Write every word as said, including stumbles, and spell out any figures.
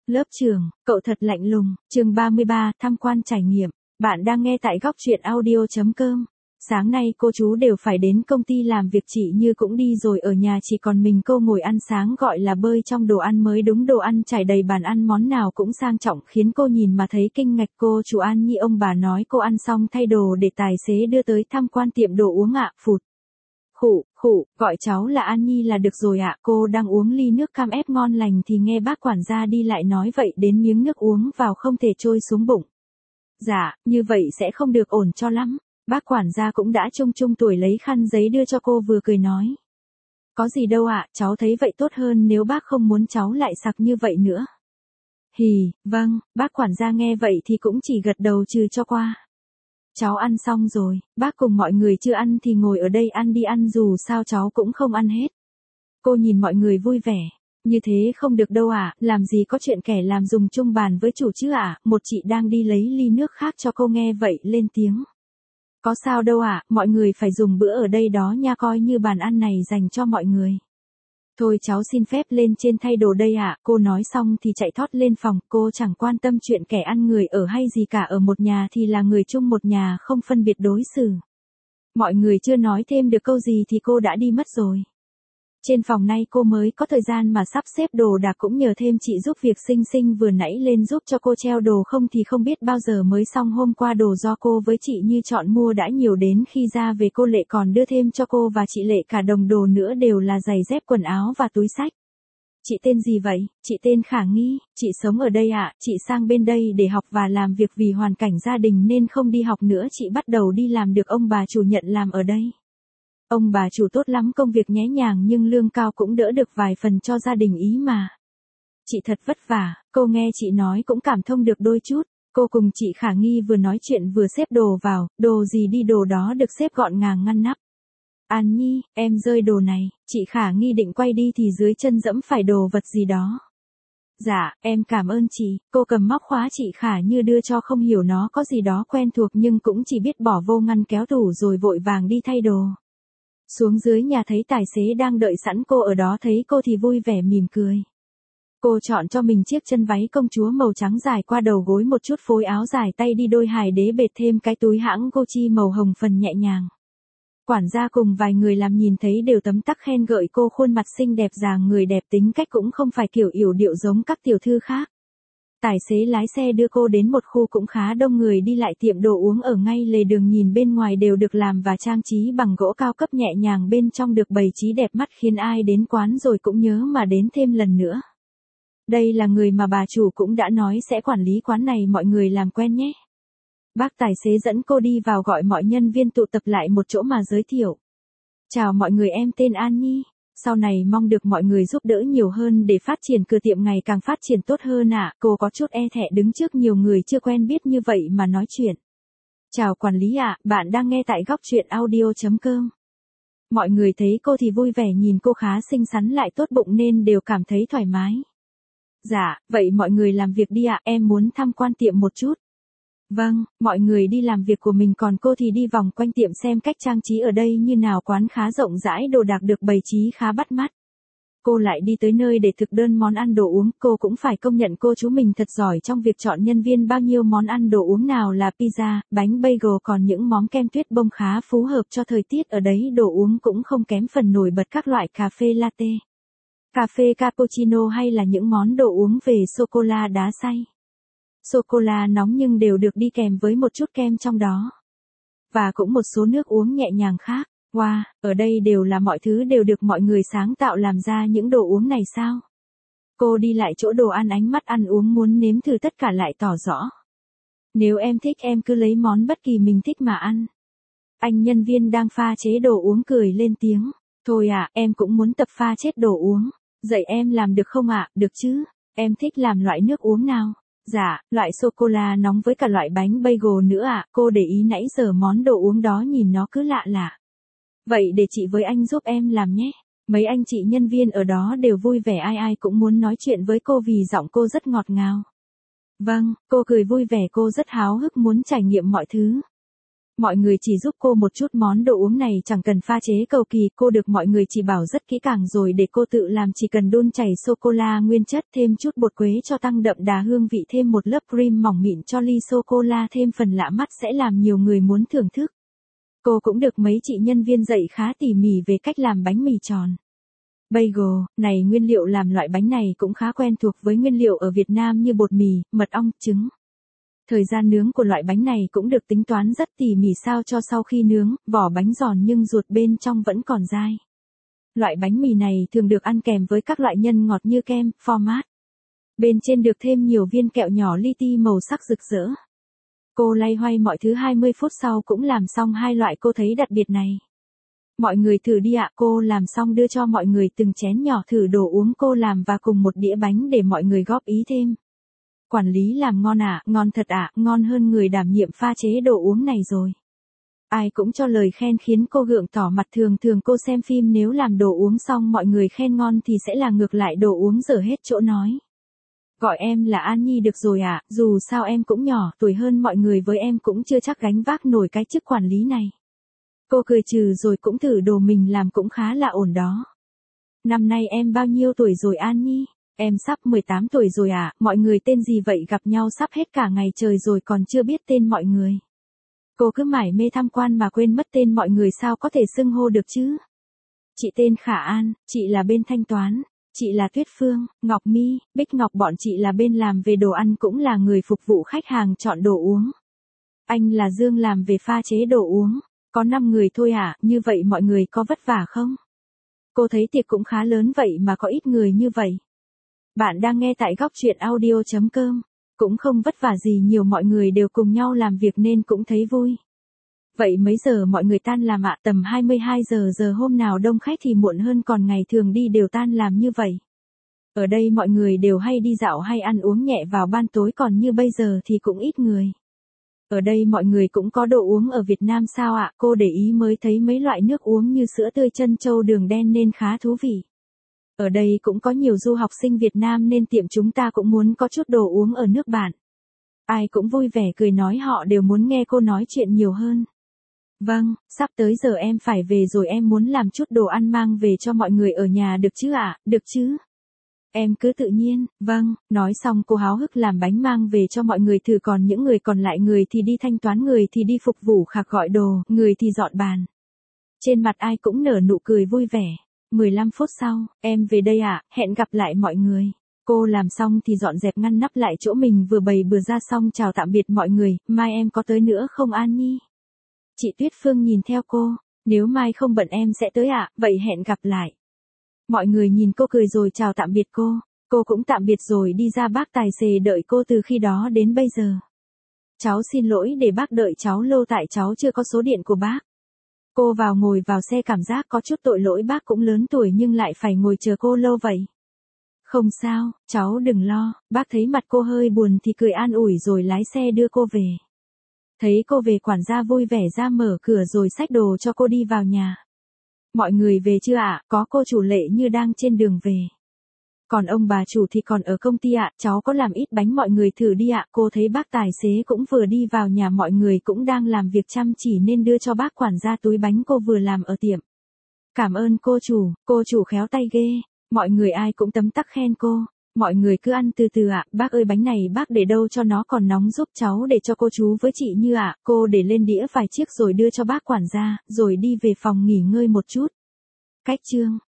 Lớp trưởng, cậu thật lạnh lùng, chương ba mươi ba, tham quan trải nghiệm. Bạn đang nghe tại góc truyện audio chấm com. Sáng nay cô chú đều phải đến công ty làm việc, chị Như cũng đi rồi, ở nhà chỉ còn mình cô ngồi ăn sáng gọi là bơi trong đồ ăn mới đúng, đồ ăn trải đầy bàn ăn, món nào cũng sang trọng khiến cô nhìn mà thấy kinh ngạc. Cô chủ An Nhi, ông bà nói cô ăn xong thay đồ để tài xế đưa tới tham quan tiệm đồ uống ạ. Phụt. Khụ, khụ, gọi cháu là An Nhi là được rồi ạ. Cô đang uống ly nước cam ép ngon lành thì nghe bác quản gia đi lại nói vậy đến miếng nước uống vào không thể trôi xuống bụng. Dạ, như vậy sẽ không được ổn cho lắm. Bác quản gia cũng đã trung trung tuổi lấy khăn giấy đưa cho cô, vừa cười nói. Có gì đâu ạ, cháu thấy vậy tốt hơn nếu bác không muốn cháu lại sặc như vậy nữa. Hì, vâng, bác quản gia nghe vậy thì cũng chỉ gật đầu trừ cho qua. Cháu ăn xong rồi, bác cùng mọi người chưa ăn thì ngồi ở đây ăn đi, ăn dù sao cháu cũng không ăn hết. Cô nhìn mọi người vui vẻ. Như thế không được đâu ạ, à, làm gì có chuyện kẻ làm dùng chung bàn với chủ chứ ạ. À? Một chị đang đi lấy ly nước khác cho cô nghe vậy lên tiếng. Có sao đâu ạ, à, mọi người phải dùng bữa ở đây đó nha, coi như bàn ăn này dành cho mọi người. Thôi cháu xin phép lên trên thay đồ đây ạ. À. Cô nói xong thì chạy thót lên phòng. Cô chẳng quan tâm chuyện kẻ ăn người ở hay gì cả, ở một nhà thì là người chung một nhà, không phân biệt đối xử. Mọi người chưa nói thêm được câu gì thì cô đã đi mất rồi. Trên phòng nay cô mới có thời gian mà sắp xếp đồ đạc, cũng nhờ thêm chị giúp việc xinh xinh vừa nãy lên giúp cho cô treo đồ, không thì không biết bao giờ mới xong. Hôm qua đồ do cô với chị Như chọn mua đã nhiều, đến khi ra về cô Lệ còn đưa thêm cho cô và chị Lệ cả đồng đồ nữa, đều là giày dép, quần áo và túi xách. Chị tên gì vậy? Chị tên Khả Nghi, chị sống ở đây ạ. À? Chị sang bên đây để học và làm việc, vì hoàn cảnh gia đình nên không đi học nữa, chị bắt đầu đi làm được ông bà chủ nhận làm ở đây. Ông bà chủ tốt lắm, công việc nhẹ nhàng nhưng lương cao, cũng đỡ được vài phần cho gia đình ý mà. Chị thật vất vả, cô nghe chị nói cũng cảm thông được đôi chút. Cô cùng chị Khả Nghi vừa nói chuyện vừa xếp đồ vào, đồ gì đi đồ đó được xếp gọn gàng ngăn nắp. An Nhi, em rơi đồ này. Chị Khả Nghi định quay đi thì dưới chân dẫm phải đồ vật gì đó. Dạ, em cảm ơn chị. Cô cầm móc khóa chị Khả Như đưa cho, không hiểu nó có gì đó quen thuộc nhưng cũng chỉ biết bỏ vô ngăn kéo tủ rồi vội vàng đi thay đồ. Xuống dưới nhà thấy tài xế đang đợi sẵn cô ở đó, thấy cô thì vui vẻ mỉm cười. Cô chọn cho mình chiếc chân váy công chúa màu trắng dài qua đầu gối một chút, phối áo dài tay đi đôi hài đế bệt, thêm cái túi hãng Gucci màu hồng phần nhẹ nhàng. Quản gia cùng vài người làm nhìn thấy đều tấm tắc khen ngợi cô, khuôn mặt xinh đẹp, dáng người đẹp, tính cách cũng không phải kiểu yểu điệu giống các tiểu thư khác. Tài xế lái xe đưa cô đến một khu cũng khá đông người đi lại, tiệm đồ uống ở ngay lề đường, nhìn bên ngoài đều được làm và trang trí bằng gỗ cao cấp nhẹ nhàng, bên trong được bày trí đẹp mắt khiến ai đến quán rồi cũng nhớ mà đến thêm lần nữa. Đây là người mà bà chủ cũng đã nói sẽ quản lý quán này, mọi người làm quen nhé. Bác tài xế dẫn cô đi vào, gọi mọi nhân viên tụ tập lại một chỗ mà giới thiệu. Chào mọi người, em tên An Nhi. Sau này mong được mọi người giúp đỡ nhiều hơn để phát triển cửa tiệm ngày càng phát triển tốt hơn ạ. À. Cô có chút e thẹn đứng trước nhiều người chưa quen biết như vậy mà nói chuyện. Chào quản lý ạ, à, bạn đang nghe tại góc truyện audio chấm com. Mọi người thấy cô thì vui vẻ, nhìn cô khá xinh xắn lại tốt bụng nên đều cảm thấy thoải mái. Dạ, vậy mọi người làm việc đi ạ, à, em muốn tham quan tiệm một chút. Vâng, mọi người đi làm việc của mình, còn cô thì đi vòng quanh tiệm xem cách trang trí ở đây như nào. Quán khá rộng rãi, đồ đạc được bày trí khá bắt mắt. Cô lại đi tới nơi để thực đơn món ăn đồ uống, cô cũng phải công nhận cô chú mình thật giỏi trong việc chọn nhân viên. Bao nhiêu món ăn đồ uống, nào là pizza, bánh bagel, còn những món kem tuyết bông khá phù hợp cho thời tiết ở đấy. Đồ uống cũng không kém phần nổi bật, các loại cà phê latte, cà phê cappuccino hay là những món đồ uống về sô-cô-la đá xay. Sô-cô-la nóng nhưng đều được đi kèm với một chút kem trong đó. Và cũng một số nước uống nhẹ nhàng khác. Wow, ở đây đều là mọi thứ đều được mọi người sáng tạo làm ra những đồ uống này sao? Cô đi lại chỗ đồ ăn, ánh mắt ăn uống muốn nếm thử tất cả lại tỏ rõ. Nếu em thích em cứ lấy món bất kỳ mình thích mà ăn. Anh nhân viên đang pha chế đồ uống cười lên tiếng. Thôi à, em cũng muốn tập pha chế đồ uống. Dạy em làm được không ạ? À? Được chứ. Em thích làm loại nước uống nào? Dạ, loại sô-cô-la nóng với cả loại bánh bagel nữa ạ. À. Cô để ý nãy giờ món đồ uống đó nhìn nó cứ lạ lạ. Vậy để chị với anh giúp em làm nhé. Mấy anh chị nhân viên ở đó đều vui vẻ, ai ai cũng muốn nói chuyện với cô vì giọng cô rất ngọt ngào. Vâng, cô cười vui vẻ, cô rất háo hức muốn trải nghiệm mọi thứ. Mọi người chỉ giúp cô một chút món đồ uống này chẳng cần pha chế cầu kỳ, cô được mọi người chỉ bảo rất kỹ càng rồi để cô tự làm, chỉ cần đun chảy sô-cô-la nguyên chất, thêm chút bột quế cho tăng đậm đà hương vị, thêm một lớp cream mỏng mịn cho ly sô-cô-la thêm phần lạ mắt sẽ làm nhiều người muốn thưởng thức. Cô cũng được mấy chị nhân viên dạy khá tỉ mỉ về cách làm bánh mì tròn. Bagel, này nguyên liệu làm loại bánh này cũng khá quen thuộc với nguyên liệu ở Việt Nam như bột mì, mật ong, trứng. Thời gian nướng của loại bánh này cũng được tính toán rất tỉ mỉ sao cho sau khi nướng, vỏ bánh giòn nhưng ruột bên trong vẫn còn dai. Loại bánh mì này thường được ăn kèm với các loại nhân ngọt như kem, format. Bên trên được thêm nhiều viên kẹo nhỏ li ti màu sắc rực rỡ. Cô loay hoay mọi thứ hai mươi phút sau cũng làm xong hai loại cô thấy đặc biệt này. Mọi người thử đi ạ, cô làm xong đưa cho mọi người từng chén nhỏ thử đồ uống cô làm và cùng một đĩa bánh để mọi người góp ý thêm. Quản lý làm ngon ạ, ngon thật ạ, ngon hơn người đảm nhiệm pha chế đồ uống này rồi. Ai cũng cho lời khen khiến cô gượng tỏ mặt, thường thường cô xem phim nếu làm đồ uống xong mọi người khen ngon thì sẽ là ngược lại, đồ uống dở hết chỗ nói. Gọi em là An Nhi được rồi ạ, dù sao em cũng nhỏ tuổi hơn mọi người với em cũng chưa chắc gánh vác nổi cái chức quản lý này. Cô cười trừ rồi cũng thử đồ mình làm cũng khá là ổn đó. Năm nay em bao nhiêu tuổi rồi An Nhi? Em sắp mười tám tuổi rồi ạ, à, mọi người tên gì vậy, gặp nhau sắp hết cả ngày trời rồi còn chưa biết tên mọi người. Cô cứ mải mê tham quan mà quên mất tên mọi người, sao có thể xưng hô được chứ? Chị tên Khả An, chị là bên thanh toán, chị là Tuyết Phương, Ngọc My, Bích Ngọc, bọn chị là bên làm về đồ ăn cũng là người phục vụ khách hàng chọn đồ uống. Anh là Dương làm về pha chế đồ uống, có năm người thôi ạ, à, như vậy mọi người có vất vả không? Cô thấy tiệc cũng khá lớn vậy mà có ít người như vậy. Bạn đang nghe tại góc truyện audio chấm com, cũng không vất vả gì nhiều, mọi người đều cùng nhau làm việc nên cũng thấy vui. Vậy mấy giờ mọi người tan làm ạ? Tầm hai mươi hai giờ, giờ hôm nào đông khách thì muộn hơn, còn ngày thường đi đều tan làm như vậy. Ở đây mọi người đều hay đi dạo hay ăn uống nhẹ vào ban tối, còn như bây giờ thì cũng ít người. Ở đây mọi người cũng có đồ uống ở Việt Nam sao ạ? Cô để ý mới thấy mấy loại nước uống như sữa tươi, trân châu, đường đen nên khá thú vị. Ở đây cũng có nhiều du học sinh Việt Nam nên tiệm chúng ta cũng muốn có chút đồ uống ở nước bạn. Ai cũng vui vẻ cười nói họ đều muốn nghe cô nói chuyện nhiều hơn. Vâng, sắp tới giờ em phải về rồi, em muốn làm chút đồ ăn mang về cho mọi người ở nhà được chứ ạ? À? Được chứ? Em cứ tự nhiên, vâng, nói xong cô háo hức làm bánh mang về cho mọi người thử, còn những người còn lại, người thì đi thanh toán, người thì đi phục vụ khạc gọi đồ, người thì dọn bàn. Trên mặt ai cũng nở nụ cười vui vẻ. mười lăm phút sau, em về đây ạ, à, hẹn gặp lại mọi người. Cô làm xong thì dọn dẹp ngăn nắp lại chỗ mình vừa bày bừa ra xong chào tạm biệt mọi người, mai em có tới nữa không An Nhi? Chị Tuyết Phương nhìn theo cô, nếu mai không bận em sẽ tới ạ, à, vậy hẹn gặp lại. Mọi người nhìn cô cười rồi chào tạm biệt cô, cô cũng tạm biệt rồi đi ra, bác tài xế đợi cô từ khi đó đến bây giờ. Cháu xin lỗi để bác đợi cháu lâu, tại cháu chưa có số điện của bác. Cô vào ngồi vào xe cảm giác có chút tội lỗi, bác cũng lớn tuổi nhưng lại phải ngồi chờ cô lâu vậy. Không sao, cháu đừng lo, bác thấy mặt cô hơi buồn thì cười an ủi rồi lái xe đưa cô về. Thấy cô về, quản gia vui vẻ ra mở cửa rồi xách đồ cho cô đi vào nhà. Mọi người về chưa ạ? Có, cô chủ Lệ Như đang trên đường về. Còn ông bà chủ thì còn ở công ty ạ, cháu có làm ít bánh mọi người thử đi ạ. Cô thấy bác tài xế cũng vừa đi vào nhà, mọi người cũng đang làm việc chăm chỉ nên đưa cho bác quản gia túi bánh cô vừa làm ở tiệm. Cảm ơn cô chủ, cô chủ khéo tay ghê. Mọi người ai cũng tấm tắc khen cô. Mọi người cứ ăn từ từ ạ. Bác ơi, bánh này bác để đâu cho nó còn nóng, giúp cháu để cho cô chú với chị Như ạ. Cô để lên đĩa vài chiếc rồi đưa cho bác quản gia, rồi đi về phòng nghỉ ngơi một chút. Cách chương